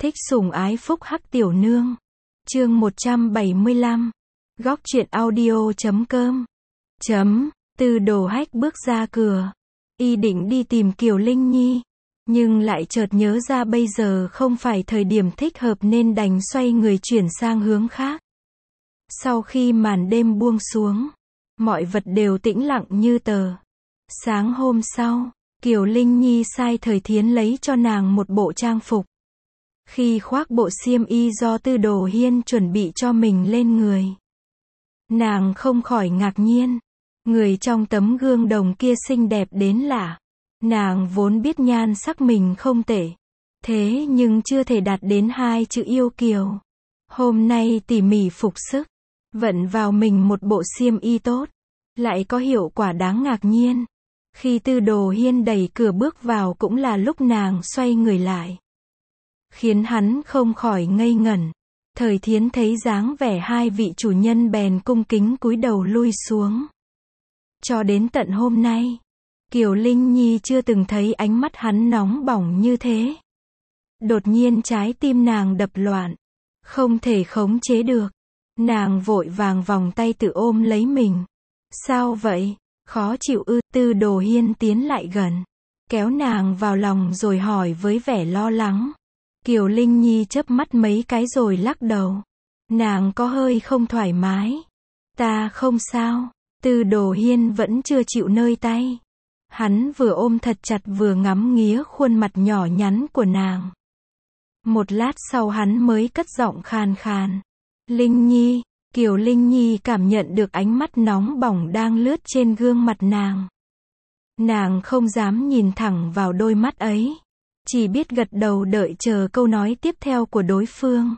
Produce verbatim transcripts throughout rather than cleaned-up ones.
Thích sủng ái phúc hắc tiểu nương. Chương một trăm bảy mươi lăm. Góc truyện audio chấm com. Chấm. Tư Đồ Hách bước ra cửa. Y định đi tìm Kiều Linh Nhi. Nhưng lại chợt nhớ ra bây giờ không phải thời điểm thích hợp nên đành xoay người chuyển sang hướng khác. Sau khi màn đêm buông xuống, mọi vật đều tĩnh lặng như tờ. Sáng hôm sau, Kiều Linh Nhi sai Thời Thiến lấy cho nàng một bộ trang phục. Khi khoác bộ xiêm y do Tư Đồ Hiên chuẩn bị cho mình lên người, nàng không khỏi ngạc nhiên. Người trong tấm gương đồng kia xinh đẹp đến lạ. Nàng vốn biết nhan sắc mình không tệ, thế nhưng chưa thể đạt đến hai chữ yêu kiều. Hôm nay tỉ mỉ phục sức, vận vào mình một bộ xiêm y tốt, lại có hiệu quả đáng ngạc nhiên. Khi Tư Đồ Hiên đẩy cửa bước vào cũng là lúc nàng xoay người lại, khiến hắn không khỏi ngây ngẩn. Thời Thiến thấy dáng vẻ hai vị chủ nhân bèn cung kính cúi đầu lui xuống. Cho đến tận hôm nay, Kiều Linh Nhi chưa từng thấy ánh mắt hắn nóng bỏng như thế. Đột nhiên trái tim nàng đập loạn, không thể khống chế được. Nàng vội vàng vòng tay tự ôm lấy mình. Sao vậy? Khó chịu ư? Tư Đồ Hiên tiến lại gần, kéo nàng vào lòng rồi hỏi với vẻ lo lắng. Kiều Linh Nhi chớp mắt mấy cái rồi lắc đầu. Nàng có hơi không thoải mái. Ta không sao. Tư Đồ Hiên vẫn chưa chịu nơi tay. Hắn vừa ôm thật chặt vừa ngắm nghía khuôn mặt nhỏ nhắn của nàng. Một lát sau hắn mới cất giọng khàn khàn. Linh Nhi. Kiều Linh Nhi cảm nhận được ánh mắt nóng bỏng đang lướt trên gương mặt nàng. Nàng không dám nhìn thẳng vào đôi mắt ấy, chỉ biết gật đầu đợi chờ câu nói tiếp theo của đối phương.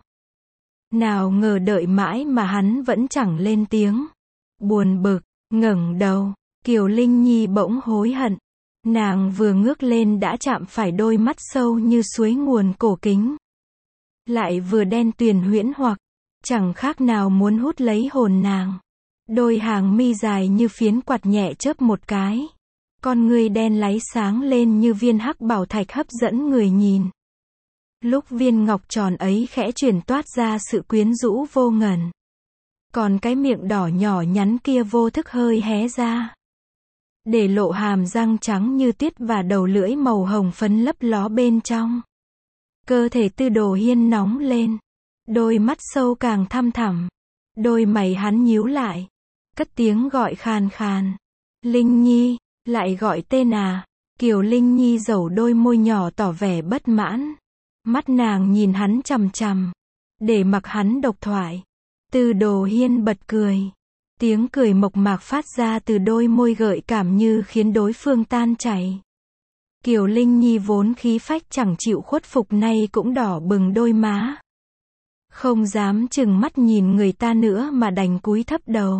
Nào ngờ đợi mãi mà hắn vẫn chẳng lên tiếng. Buồn bực, ngẩng đầu, Kiều Linh Nhi bỗng hối hận. Nàng vừa ngước lên đã chạm phải đôi mắt sâu như suối nguồn cổ kính, lại vừa đen tuyền huyễn hoặc, chẳng khác nào muốn hút lấy hồn nàng. Đôi hàng mi dài như phiến quạt nhẹ chớp một cái. Con ngươi đen láy sáng lên như viên hắc bảo thạch hấp dẫn người nhìn. Lúc viên ngọc tròn ấy khẽ chuyển toát ra sự quyến rũ vô ngần. Còn cái miệng đỏ nhỏ nhắn kia vô thức hơi hé ra, để lộ hàm răng trắng như tuyết và đầu lưỡi màu hồng phấn lấp ló bên trong. Cơ thể Tư Đồ Hiên nóng lên. Đôi mắt sâu càng thăm thẳm. Đôi mày hắn nhíu lại, cất tiếng gọi khàn khàn. Linh Nhi. Lại gọi tên à? Kiều Linh Nhi dẩu đôi môi nhỏ tỏ vẻ bất mãn. Mắt nàng nhìn hắn chằm chằm, để mặc hắn độc thoại. Tư Đồ Hiên bật cười. Tiếng cười mộc mạc phát ra từ đôi môi gợi cảm như khiến đối phương tan chảy. Kiều Linh Nhi vốn khí phách chẳng chịu khuất phục nay cũng đỏ bừng đôi má. Không dám chừng mắt nhìn người ta nữa mà đành cúi thấp đầu.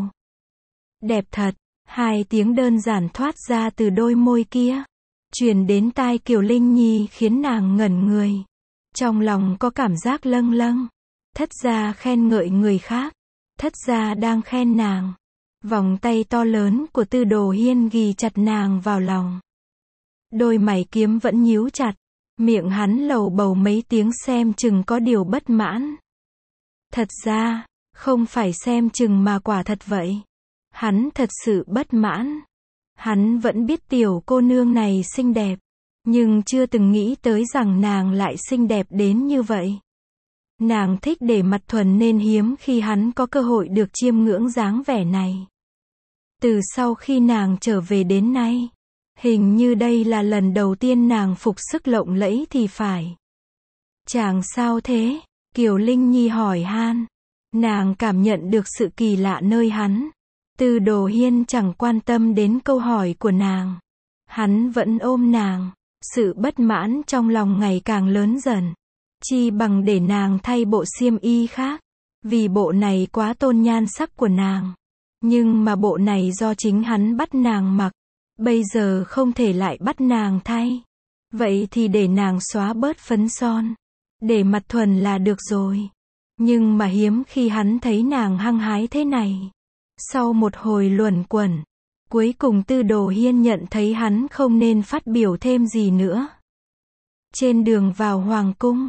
Đẹp thật. Hai tiếng đơn giản thoát ra từ đôi môi kia, truyền đến tai Kiều Linh Nhi khiến nàng ngẩn người. Trong lòng có cảm giác lâng lâng. Thất gia khen ngợi người khác, thất gia đang khen nàng. Vòng tay to lớn của Tư Đồ Hiên ghì chặt nàng vào lòng. Đôi mày kiếm vẫn nhíu chặt. Miệng hắn lầu bầu mấy tiếng xem chừng có điều bất mãn. Thật ra, không phải xem chừng mà quả thật vậy. Hắn thật sự bất mãn. Hắn vẫn biết tiểu cô nương này xinh đẹp, nhưng chưa từng nghĩ tới rằng nàng lại xinh đẹp đến như vậy. Nàng thích để mặt thuần nên hiếm khi hắn có cơ hội được chiêm ngưỡng dáng vẻ này. Từ sau khi nàng trở về đến nay, hình như đây là lần đầu tiên nàng phục sức lộng lẫy thì phải. Chàng sao thế? Kiều Linh Nhi hỏi han. Nàng cảm nhận được sự kỳ lạ nơi hắn. Tư Đồ Hiên chẳng quan tâm đến câu hỏi của nàng. Hắn vẫn ôm nàng. Sự bất mãn trong lòng ngày càng lớn dần. Chi bằng để nàng thay bộ xiêm y khác. Vì bộ này quá tôn nhan sắc của nàng. Nhưng mà bộ này do chính hắn bắt nàng mặc. Bây giờ không thể lại bắt nàng thay. Vậy thì để nàng xóa bớt phấn son, để mặt thuần là được rồi. Nhưng mà hiếm khi hắn thấy nàng hăng hái thế này. Sau một hồi luẩn quẩn, cuối cùng Tư Đồ Hiên nhận thấy hắn không nên phát biểu thêm gì nữa. Trên đường vào hoàng cung,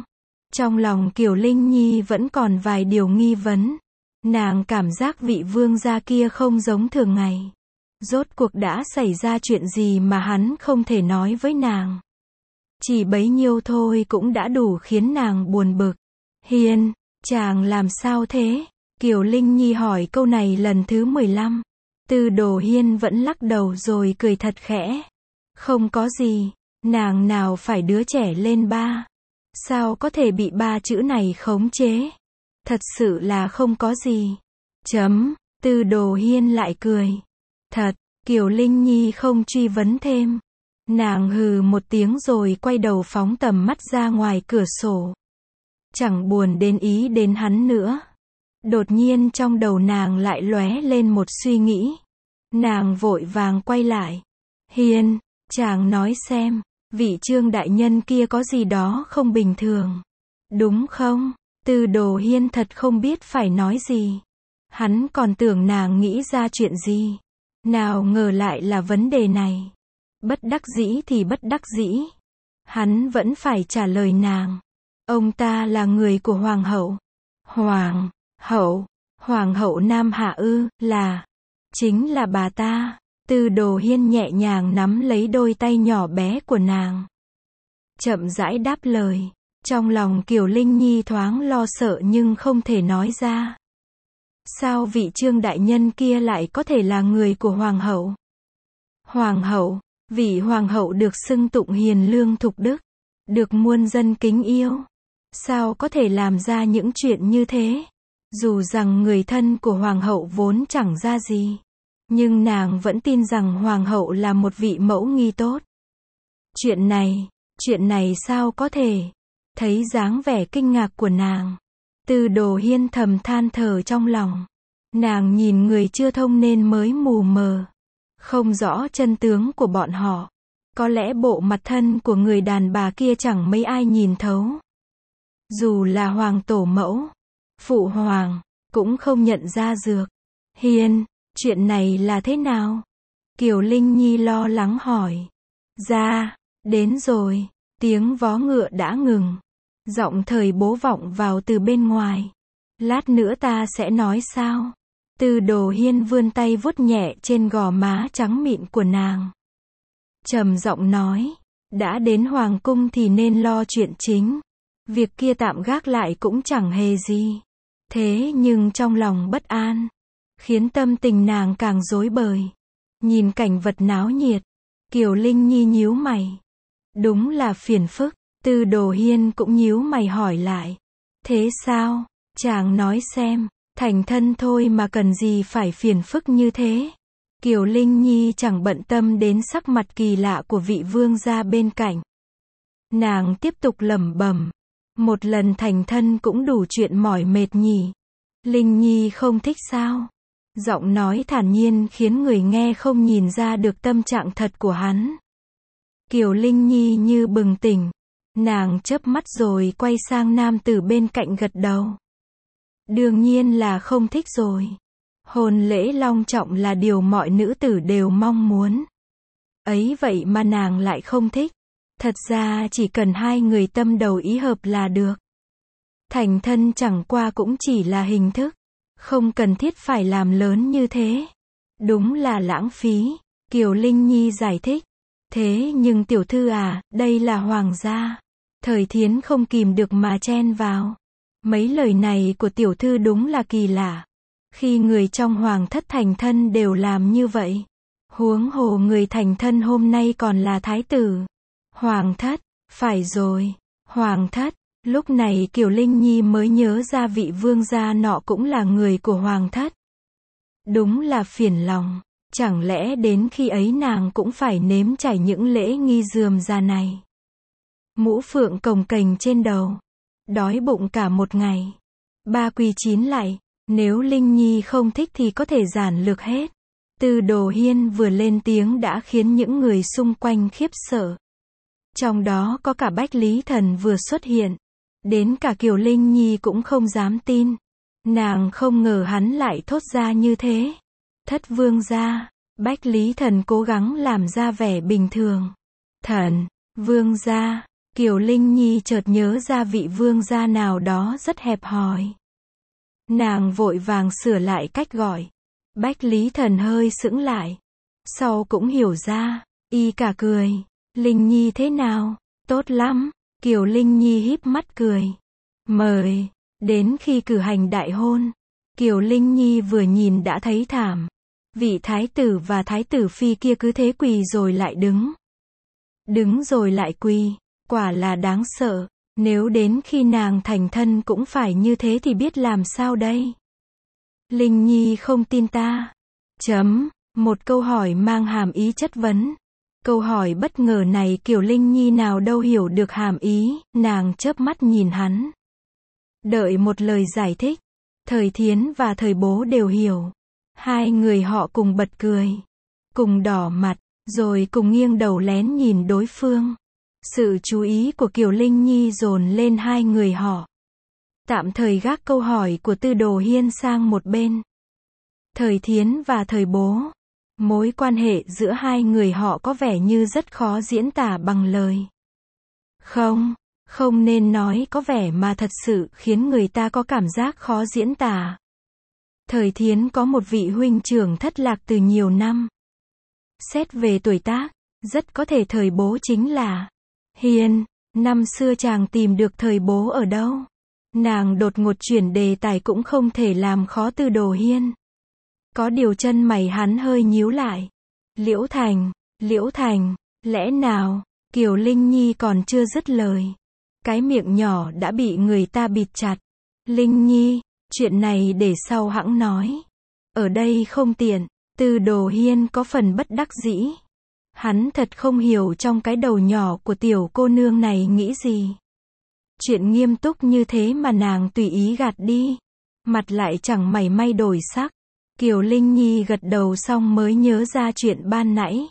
Trong lòng Kiều Linh Nhi vẫn còn vài điều nghi vấn. Nàng cảm giác vị vương gia kia không giống thường ngày. Rốt cuộc đã xảy ra chuyện gì mà hắn không thể nói với nàng. Chỉ bấy nhiêu thôi cũng đã đủ khiến nàng buồn bực. Hiên, chàng làm sao thế? Kiều Linh Nhi hỏi câu này lần thứ mười lăm. Tư Đồ Hiên vẫn lắc đầu rồi cười thật khẽ. Không có gì, nàng nào phải đứa trẻ lên ba. Sao có thể bị ba chữ này khống chế? Thật sự là không có gì. Chấm, Tư Đồ Hiên lại cười. Thật, Kiều Linh Nhi không truy vấn thêm. Nàng hừ một tiếng rồi quay đầu phóng tầm mắt ra ngoài cửa sổ. Chẳng buồn đến ý đến hắn nữa. Đột nhiên trong đầu nàng lại lóe lên một suy nghĩ. Nàng vội vàng quay lại. Hiên, chàng nói xem, vị Trương đại nhân kia có gì đó không bình thường. Đúng không? Tư Đồ Hiên thật không biết phải nói gì. Hắn còn tưởng nàng nghĩ ra chuyện gì. Nào ngờ lại là vấn đề này. Bất đắc dĩ thì bất đắc dĩ. Hắn vẫn phải trả lời nàng. Ông ta là người của Hoàng hậu. Hoàng hậu, Hoàng hậu Nam Hạ ư, là, chính là bà ta. Tư Đồ Hiên nhẹ nhàng nắm lấy đôi tay nhỏ bé của nàng. Chậm rãi đáp lời. Trong lòng Kiều Linh Nhi thoáng lo sợ nhưng không thể nói ra. Sao vị Trương đại nhân kia lại có thể là người của Hoàng hậu? Hoàng hậu, vị Hoàng hậu được xưng tụng hiền lương thục đức, được muôn dân kính yêu. Sao có thể làm ra những chuyện như thế? Dù rằng người thân của Hoàng hậu vốn chẳng ra gì. Nhưng nàng vẫn tin rằng Hoàng hậu là một vị mẫu nghi tốt. Chuyện này, chuyện này sao có thể? Thấy dáng vẻ kinh ngạc của nàng. Tư Đồ Hiên thầm than thở trong lòng. Nàng nhìn người chưa thông nên mới mù mờ. Không rõ chân tướng của bọn họ. Có lẽ bộ mặt thân của người đàn bà kia chẳng mấy ai nhìn thấu. Dù là hoàng tổ mẫu, phụ hoàng, cũng không nhận ra dược. Hiên, chuyện này là thế nào? Kiều Linh Nhi lo lắng hỏi. Ra, đến rồi, tiếng vó ngựa đã ngừng. Giọng thời bố vọng vào từ bên ngoài. Lát nữa ta sẽ nói sao? Tư Đồ Hiên vươn tay vuốt nhẹ trên gò má trắng mịn của nàng. Trầm giọng nói, đã đến hoàng cung thì nên lo chuyện chính. Việc kia tạm gác lại cũng chẳng hề gì. Thế nhưng trong lòng bất an, khiến tâm tình nàng càng rối bời. Nhìn cảnh vật náo nhiệt, Kiều Linh Nhi nhíu mày. Đúng là phiền phức. Tư Đồ Hiên cũng nhíu mày hỏi lại. Thế sao? Chàng nói xem, thành thân thôi mà cần gì phải phiền phức như thế? Kiều Linh Nhi chẳng bận tâm đến sắc mặt kỳ lạ của vị vương gia bên cạnh. Nàng tiếp tục lẩm bẩm. Một lần thành thân cũng đủ chuyện mỏi mệt nhỉ. Linh Nhi không thích sao? Giọng nói thản nhiên khiến người nghe không nhìn ra được tâm trạng thật của hắn. Kiều Linh Nhi như bừng tỉnh. Nàng chớp mắt rồi quay sang nam tử bên cạnh gật đầu. Đương nhiên là không thích rồi. Hôn lễ long trọng là điều mọi nữ tử đều mong muốn. Ấy vậy mà nàng lại không thích. Thật ra chỉ cần hai người tâm đầu ý hợp là được. Thành thân chẳng qua cũng chỉ là hình thức. Không cần thiết phải làm lớn như thế. Đúng là lãng phí. Kiều Linh Nhi giải thích. Thế nhưng tiểu thư à, đây là hoàng gia. Thời Thiến không kìm được mà chen vào. Mấy lời này của tiểu thư đúng là kỳ lạ. Khi người trong hoàng thất thành thân đều làm như vậy. Huống hồ người thành thân hôm nay còn là thái tử. Hoàng thất, phải rồi, hoàng thất. Lúc này Kiều Linh Nhi mới nhớ ra vị vương gia nọ cũng là người của hoàng thất. Đúng là phiền lòng. Chẳng lẽ đến khi ấy nàng cũng phải nếm trải những lễ nghi rườm rà này. Mũ phượng cồng kềnh trên đầu. Đói bụng cả một ngày. Ba quy chín lại. Nếu Linh Nhi không thích thì có thể giản lược hết. Tư Đồ Hiên vừa lên tiếng đã khiến những người xung quanh khiếp sợ. Trong đó có cả Bách Lý Thần vừa xuất hiện. Đến cả Kiều Linh Nhi cũng không dám tin. Nàng không ngờ hắn lại thốt ra như thế. Thất vương gia. Bách Lý Thần cố gắng làm ra vẻ bình thường. Thần, vương gia, Kiều Linh Nhi chợt nhớ ra vị vương gia nào đó rất hẹp hòi. Nàng vội vàng sửa lại cách gọi. Bách Lý Thần hơi sững lại. Sau cũng hiểu ra, y cả cười. Linh Nhi thế nào? Tốt lắm. Kiều Linh Nhi híp mắt cười. Mời. Đến khi cử hành đại hôn, Kiều Linh Nhi vừa nhìn đã thấy thảm. Vị thái tử và thái tử phi kia cứ thế quỳ rồi lại đứng. Đứng rồi lại quỳ. Quả là đáng sợ. Nếu đến khi nàng thành thân cũng phải như thế thì biết làm sao đây? Linh Nhi không tin ta. Chấm. Một câu hỏi mang hàm ý chất vấn. Câu hỏi bất ngờ này Kiều Linh Nhi nào đâu hiểu được hàm ý, nàng chớp mắt nhìn hắn. Đợi một lời giải thích. Thời Thiến và Thời Bố đều hiểu. Hai người họ cùng bật cười. Cùng đỏ mặt, rồi cùng nghiêng đầu lén nhìn đối phương. Sự chú ý của Kiều Linh Nhi dồn lên hai người họ. Tạm thời gác câu hỏi của Tư Đồ Hiên sang một bên. Thời Thiến và Thời Bố. Mối quan hệ giữa hai người họ có vẻ như rất khó diễn tả bằng lời. Không, không nên nói có vẻ mà thật sự khiến người ta có cảm giác khó diễn tả. Thời Thiến có một vị huynh trưởng thất lạc từ nhiều năm. Xét về tuổi tác, rất có thể Thời Bố chính là Hiên. Năm xưa chàng tìm được Thời Bố ở đâu? Nàng đột ngột chuyển đề tài cũng không thể làm khó Tư Đồ Hiên. Có điều chân mày hắn hơi nhíu lại. Liễu Thành, Liễu Thành, lẽ nào? Kiều Linh Nhi còn chưa dứt lời. Cái miệng nhỏ đã bị người ta bịt chặt. Linh Nhi, chuyện này để sau hẵng nói. Ở đây không tiện. Tư Đồ Hiên có phần bất đắc dĩ. Hắn thật không hiểu trong cái đầu nhỏ của tiểu cô nương này nghĩ gì. Chuyện nghiêm túc như thế mà nàng tùy ý gạt đi. Mặt lại chẳng mảy may đổi sắc. Kiều Linh Nhi gật đầu xong mới nhớ ra chuyện ban nãy.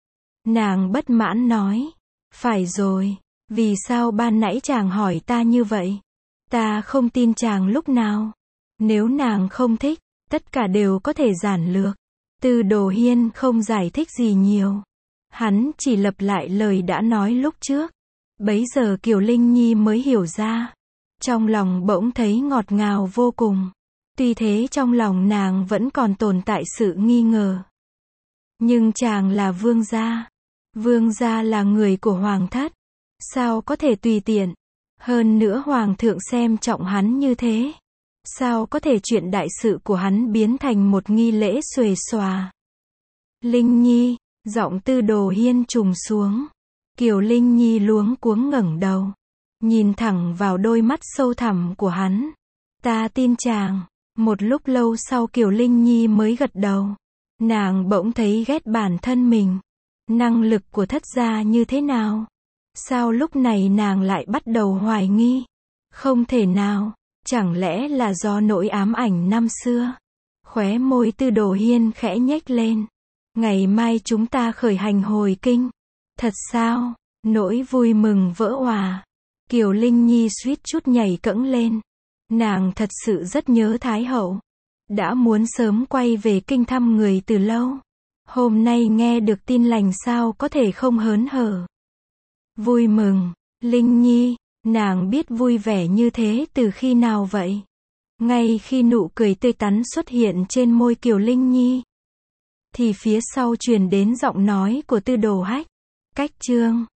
Nàng bất mãn nói. Phải rồi, vì sao ban nãy chàng hỏi ta như vậy? Ta không tin chàng lúc nào. Nếu nàng không thích, tất cả đều có thể giản lược. Tư Đồ Hiên không giải thích gì nhiều. Hắn chỉ lặp lại lời đã nói lúc trước. Bấy giờ Kiều Linh Nhi mới hiểu ra. Trong lòng bỗng thấy ngọt ngào vô cùng. Tuy thế trong lòng nàng vẫn còn tồn tại sự nghi ngờ. Nhưng chàng là vương gia. Vương gia là người của hoàng thất. Sao có thể tùy tiện? Hơn nữa hoàng thượng xem trọng hắn như thế. Sao có thể chuyện đại sự của hắn biến thành một nghi lễ xuề xòa? Linh Nhi, giọng Tư Đồ Hiên trùng xuống. Kiều Linh Nhi luống cuống ngẩng đầu. Nhìn thẳng vào đôi mắt sâu thẳm của hắn. Ta tin chàng. Một lúc lâu sau Kiều Linh Nhi mới gật đầu. Nàng bỗng thấy ghét bản thân mình. Năng lực của thất gia như thế nào? Sao lúc này nàng lại bắt đầu hoài nghi? Không thể nào. Chẳng lẽ là do nỗi ám ảnh năm xưa? Khóe môi Tư Đồ Hiên khẽ nhếch lên. Ngày mai chúng ta khởi hành hồi kinh. Thật sao? Nỗi vui mừng vỡ òa. Kiều Linh Nhi suýt chút nhảy cẫng lên. Nàng thật sự rất nhớ Thái hậu. Đã muốn sớm quay về kinh thăm người từ lâu. Hôm nay nghe được tin lành sao có thể không hớn hở. Vui mừng. Linh Nhi, nàng biết vui vẻ như thế từ khi nào vậy? Ngay khi nụ cười tươi tắn xuất hiện trên môi Kiều Linh Nhi, thì phía sau truyền đến giọng nói của Tư Đồ Hách. Cách chương